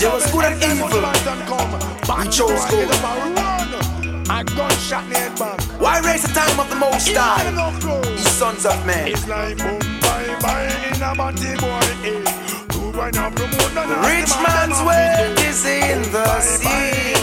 There was good and evil. We chose good. A gunshot near back. Why raise the time of the Most High? Ye sons of men. It's like boom, bye, in a body boy. Rich man's wealth is in the city.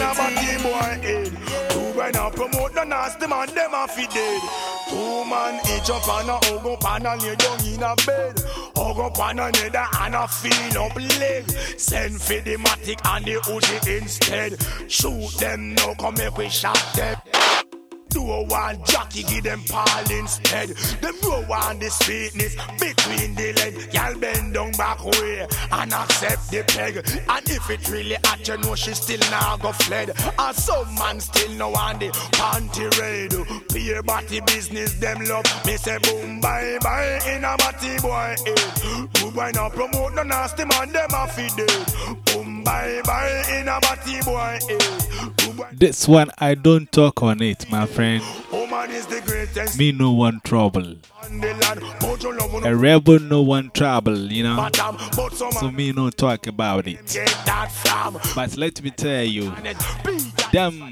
When I promote the nasty man, them a fi dead. 2 man each up and a hug up and a lay down in a bed. Hug up on another and a feel up leg. Send for the matic and the Uzi instead. Shoot them now, come make we shot them. Do one jockey, give them Paul instead. Them no want the sweetness between the leg. Y'all bend down back way and accept the peg. And if it really hot, you know she still now go fled. And some man still no want the panty raid. Peer body business, them love. Me say boom, bye, bye, in a body boy head. Good boy now promote no nasty man, them a feed it. Boom, bye, bye, in a body boy head. This one I don't talk on it, my friend. Me no one trouble. A rebel no one trouble, you know. So me no talk about it. But let me tell you, them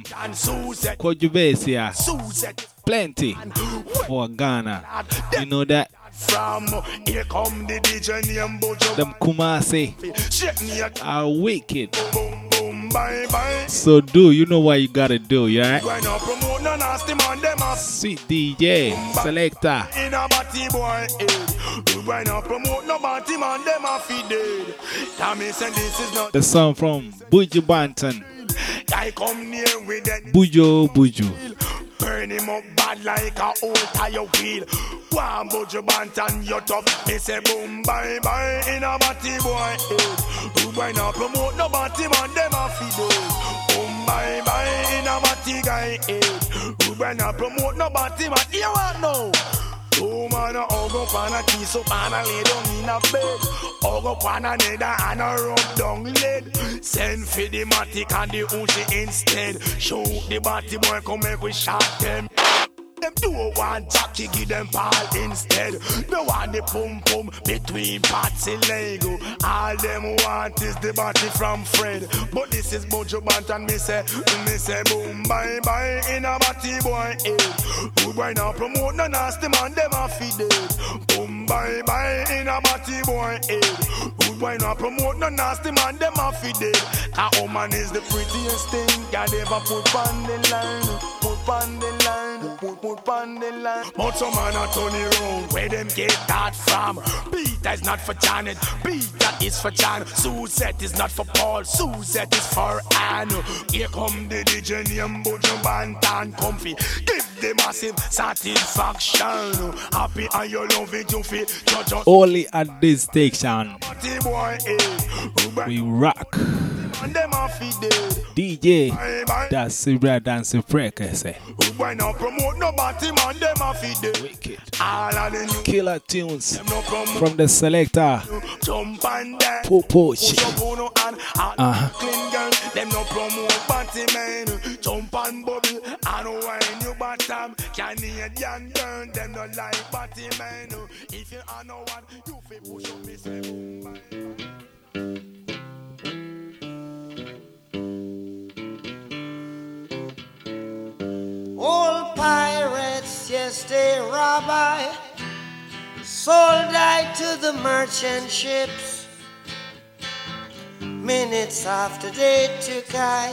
Kojubesia plenty for Ghana. You know that. From here come the DJ name Bojo. Them Kumasi are wicked. Bye, bye. So you know what you gotta do, yeah? Sweet DJ, selector. The song from Buju Banton. Buju. Burn him up bad like a old tire wheel. One Buju Banton, you tough. They say boom, bye, bye, in a batty boy. Who boy now promote no batty man, them a feed boom, bye, bye, in a batty guy. Who boy now promote no batty man, you want no. 2 man a hug up and a kiss up and a lay down in a bed. Hug up on another and a rub down leg. Send for the matic and the Uzi instead. Shoot the batty boy, come make we shot them. Them do one jockey, give them Paul instead. No want the pum pum between parts and Lego. All them want is the body from Fred. But this is Buju Banton, me say boom, bye, bye, in a body boy head. Good boy now promote no nasty man, them a feed it. Boom, bye, bye, in a body boy head. Good boy now promote no nasty man, them a feed it. A woman is the prettiest thing God ever put on the line. Put on the line, put on the line. But some man a turn it round. Where them get that from? Peter is not for Janet, Peter is for John. Suzette is not for Paul, Suzette is for Anne. Here come the DJ name Buju Banton comfy. Give the massive satisfaction. Happy and you love it, you feel just only at this station we rock. DJ, that's Sibra Dance Freckers. Wicked. Killer tunes from the selector. Popochi. Them no promote party man. Jump and bubble and wine you bottom. Canadian girl, them no like party man. If you are no one, you feel push up me say. Old pirates, yes, they rob I, sold I to the merchant ships. Minutes after they took I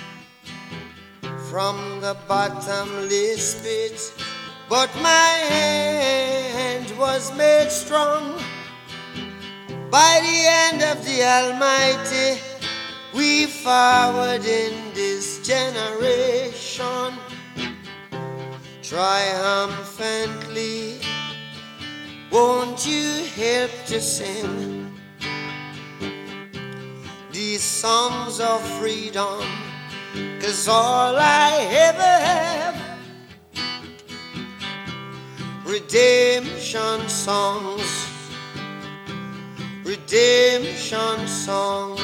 from the bottomless pit, but my hand was made strong by the hand of the Almighty. We forward in this generation triumphantly. Won't you help to sing these songs of freedom? 'Cause all I ever have, redemption songs, redemption songs.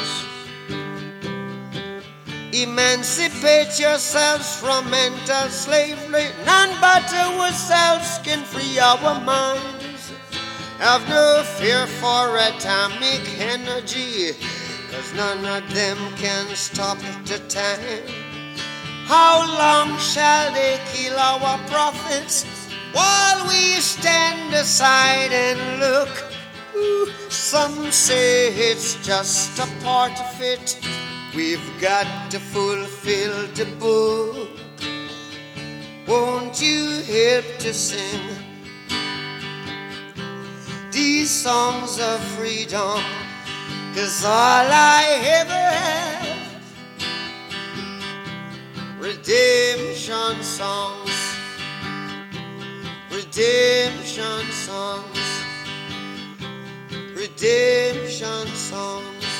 Emancipate yourselves from mental slavery. None but ourselves can free our minds. Have no fear for atomic energy. 'cause none of them can stop the time. How long shall they kill our prophets while we stand aside and look? Ooh, some say it's just a part of it. We've got to fulfill the book. Won't you help to sing these songs of freedom? 'Cause all I ever have, redemption songs, redemption songs, redemption songs.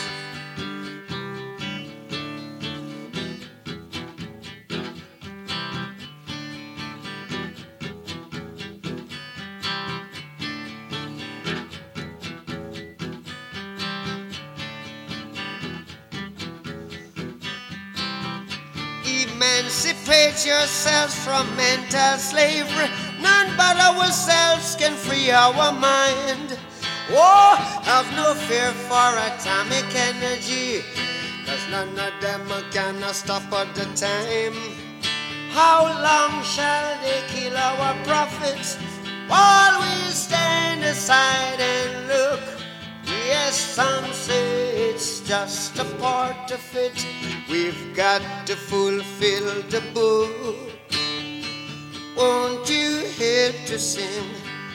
Emancipate yourselves from mental slavery. None but ourselves can free our mind. Oh, have no fear for atomic energy, 'cause none of them can stop at the time. How long shall they kill our prophets while we stand aside and look? Yes, some say it's just a part of it. We've got to fulfill the book. Won't you help to sing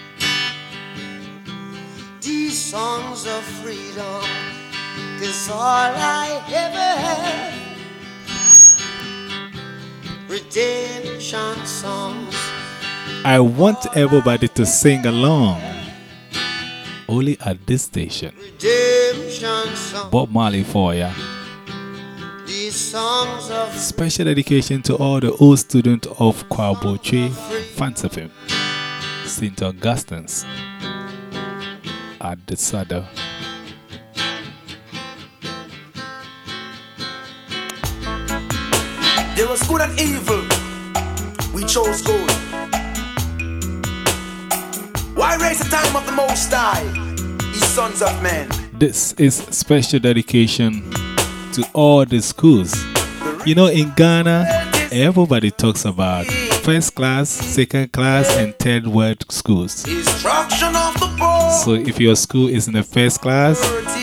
these songs of freedom? 'Cause all I ever have, redemption songs. I want everybody to sing along. Only at this station. Redemption songs. Bob Marley for ya. These songs of Special dedication to all the old students of Kwaboche Fansafim, St. Augustine's at the Saddle. There was good and evil. We chose good. Why raise the time of the Most High, ye sons of men? This is special dedication to all the schools. You know, in Ghana, everybody talks about first class, second class, and third world schools. Destruction of the poor. So if your school is in the first class,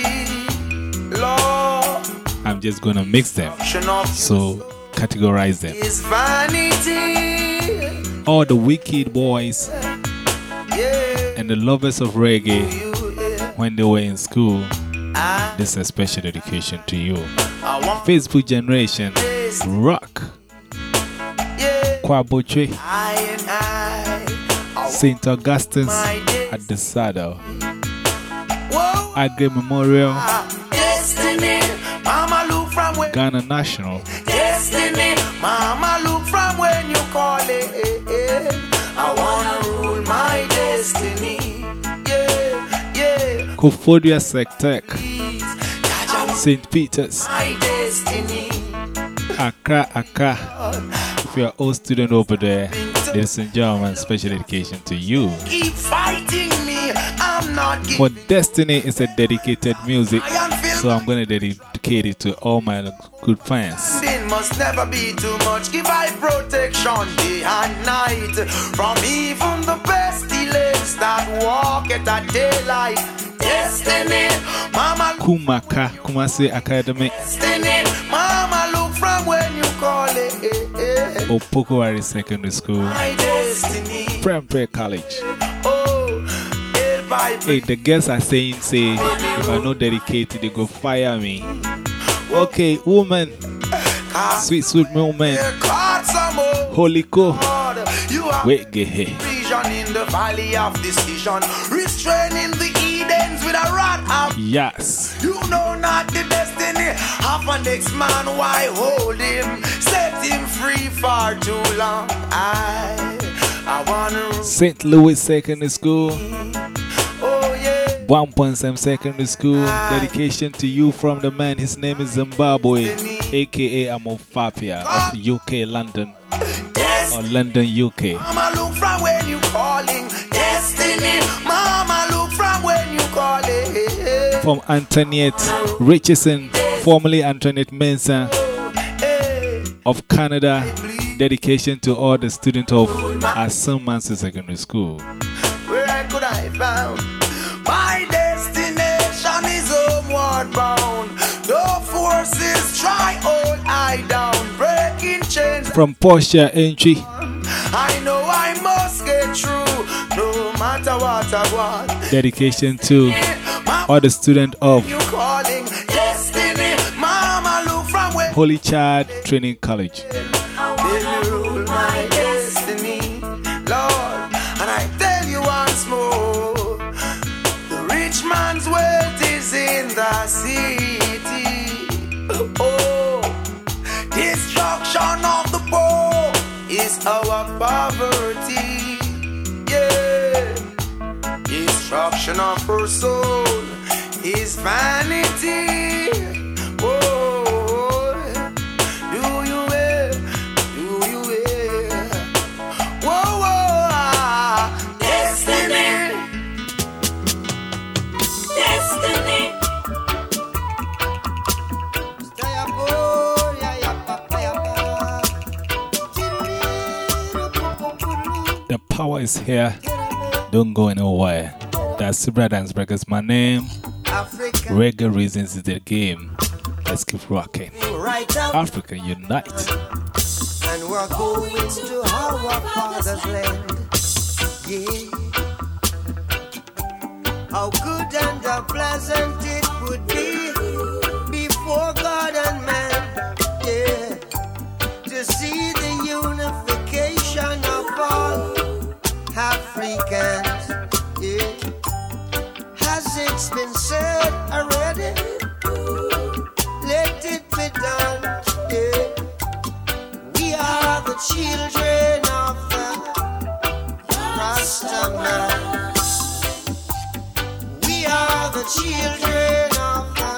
Lord, I'm just gonna mix them. So categorize them. is vanity. All the wicked boys and the lovers of reggae, when they were in school, this is a special dedication to you. Facebook generation, rock, Kwaboche, St. Augustine's at the Saddle, Agri Memorial, Destiny, Mama look from where. Ghana National, Destiny, Mama look from when you call it. I wanna rule my destiny. Yeah, yeah. Kofodia Sectec, St. Peter's, My destiny. Accra, Accra. If you're an old student over there, ladies and gentlemen, special dedication to you. Keep fighting me. I'm not giving. For Destiny is a dedicated music, so I'm going to dedicate it to all my good fans. Sin must never be too much. Give I protection day and night from even the pestilence that walk at a daylight. Destiny, Mama. Kumaka, Kumasi Academy, Destiny, Mama look from when you call it. Opokowari Secondary School, My destiny. Prempeh College. Oh, Hey, the girls are saying, say, if I'm not dedicated, they go fire me. Okay, woman, sweet, sweet moment, Holy Co. Wait, get here. Vision in the valley of decision, restraining the Edens with a rod of. Yes. You know not the destiny of an next man, why hold him? Set him free for too long. I wanna. St. Louis Secondary School, Oh yeah. 1.7 Secondary School. Dedication to you from the man. His name is Zimbabwe, aka Amofapia of UK, London, or London, UK. Mama look from when you calling. Destiny. Mama look from when you calling. From Antoniette Richardson, Formerly Antoinette Mensah of Canada, dedication to all the students of Asamansi Secondary School. Where could I found? My destination is homeward bound. No forces try hold I down. Breaking chains. From Portia Entry. I know I must get through. No matter what I want. Dedication to all the students of Holy Child Training College. They rule my destiny, Lord, and I tell you once more, the rich man's wealth is in the city. Oh, destruction of the poor is our poverty. Yeah, destruction of her soul is vanity. Oh. The power is here. Don't go anywhere. That's Zebra Dance Breakers. My name, Reggae Reasons is the game. Let's keep rocking. Africa Unite. And we're going to our father's land. Yeah. How good and how pleasant it would be before God and man. Yeah. To see the unification of all Africans. Yeah. Has it been said already? Let it be done. Yeah. We are the children of the Rastaman. We are the children of the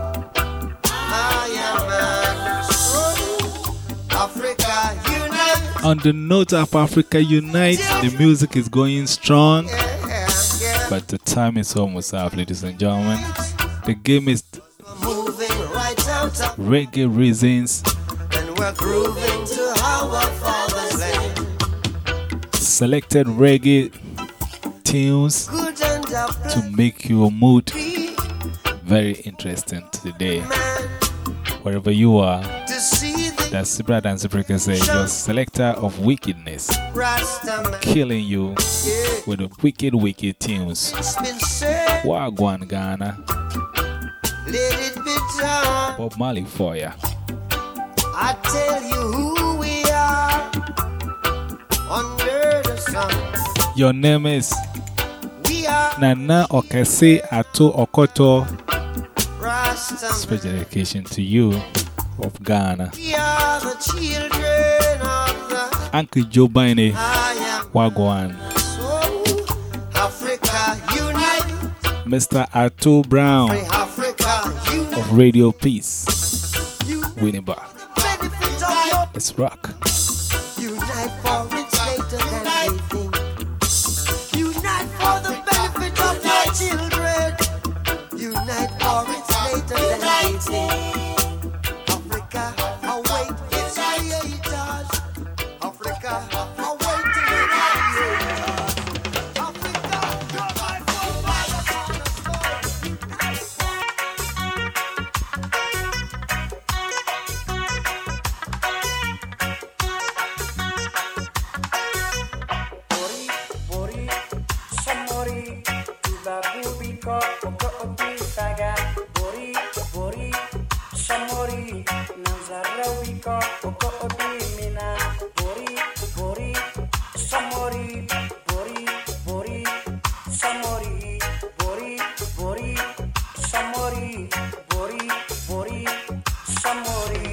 Ayaman. Africa Unite. On the note of Africa Unite, the music is going strong. But the time is almost up, ladies and gentlemen. The game is Reggae Reasons. And we're grooving to our father's land. Selected reggae tunes to make your mood very interesting today. Wherever you are, that's Zebra Dance Breakers, your selector of wickedness, killing you with the wicked, wicked tunes. Wagwan Ghana, Bob Marley for ya. I tell you who we are under the sun. Your name is We are Nana Okese Ato Okoto. Rastaman. Special dedication to you of Ghana. We are the children of the Uncle Joe Bine Ayaman. Wagwan. So Africa Unite. Mr. Ato Brown Africa Unite. of Radio Peace. Winning back. Benefit of your Let's rock. unite for it's later than they think. Unite for the benefit of your children. Unite for it's later than they think. Africa, await its creators. Africa, await its creators. Africa, provide for Bori, Samori, Tubabubiko, Oko Opifaga, Bori, Samori, Nazarawiko, Oko Opimina, Bori, Samori, Bori, Samori, Bori, Samori, Bori, Samori.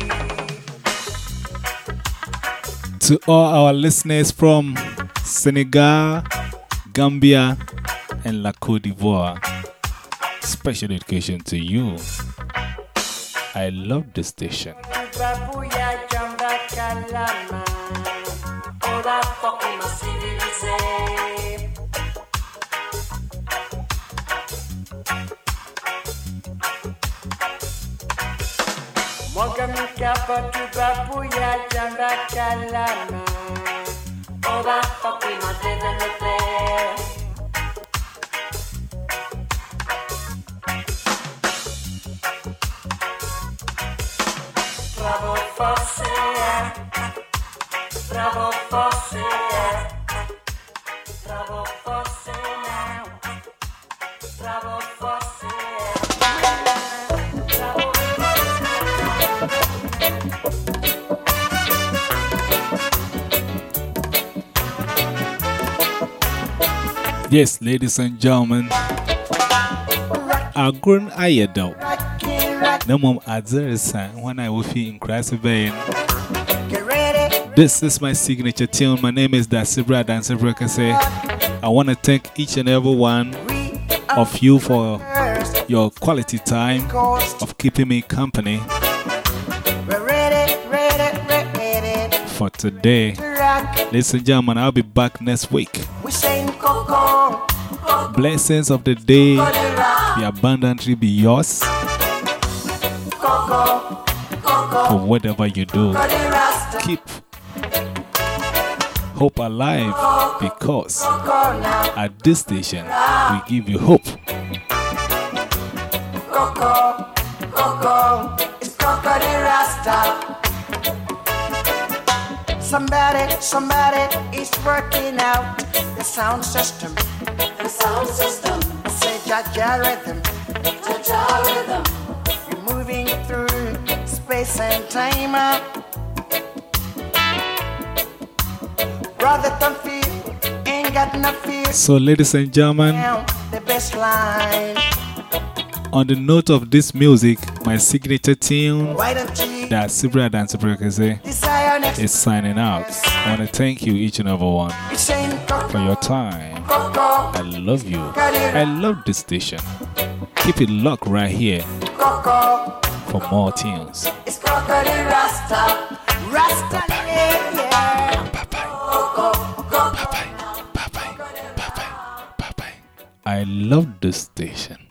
To all our listeners from Senegal, Gambia, and La Côte d'Ivoire, special dedication to you. I love the station. Babuya jamba kalama, oda fucking masirize. Mogamika Patuba Puya Jamba Kalama. Oh, that fucking my living the play. Bravo Fosse, bravo Fosse, bravo Fosse now, bravo Fosse, bravo. Yes, ladies and gentlemen, I've grown higher though. No more Azerisa when I will feel in Christ obeying. This is my signature tune. My name is Dasibra Dansibra Kase. I want to thank each and every one of you for your quality time of keeping me company. For today, ladies and gentlemen, I'll be back next week. Blessings of the day be abundantly be yours for whatever you do. Keep hope alive, because at this station we give you hope. Somebody is working out the sound system. The sound system. I say Jaja rhythm. Jaja rhythm. You're moving through space and time. Brother, don't feel, ain't got no fear. So, ladies and gentlemen, the best line. On the note of this music, my signature tune, that Sibra Dance is signing out. I want to thank you, each and every one, for your time. I love you. I love this station. Keep it locked right here for more tunes. I love this station.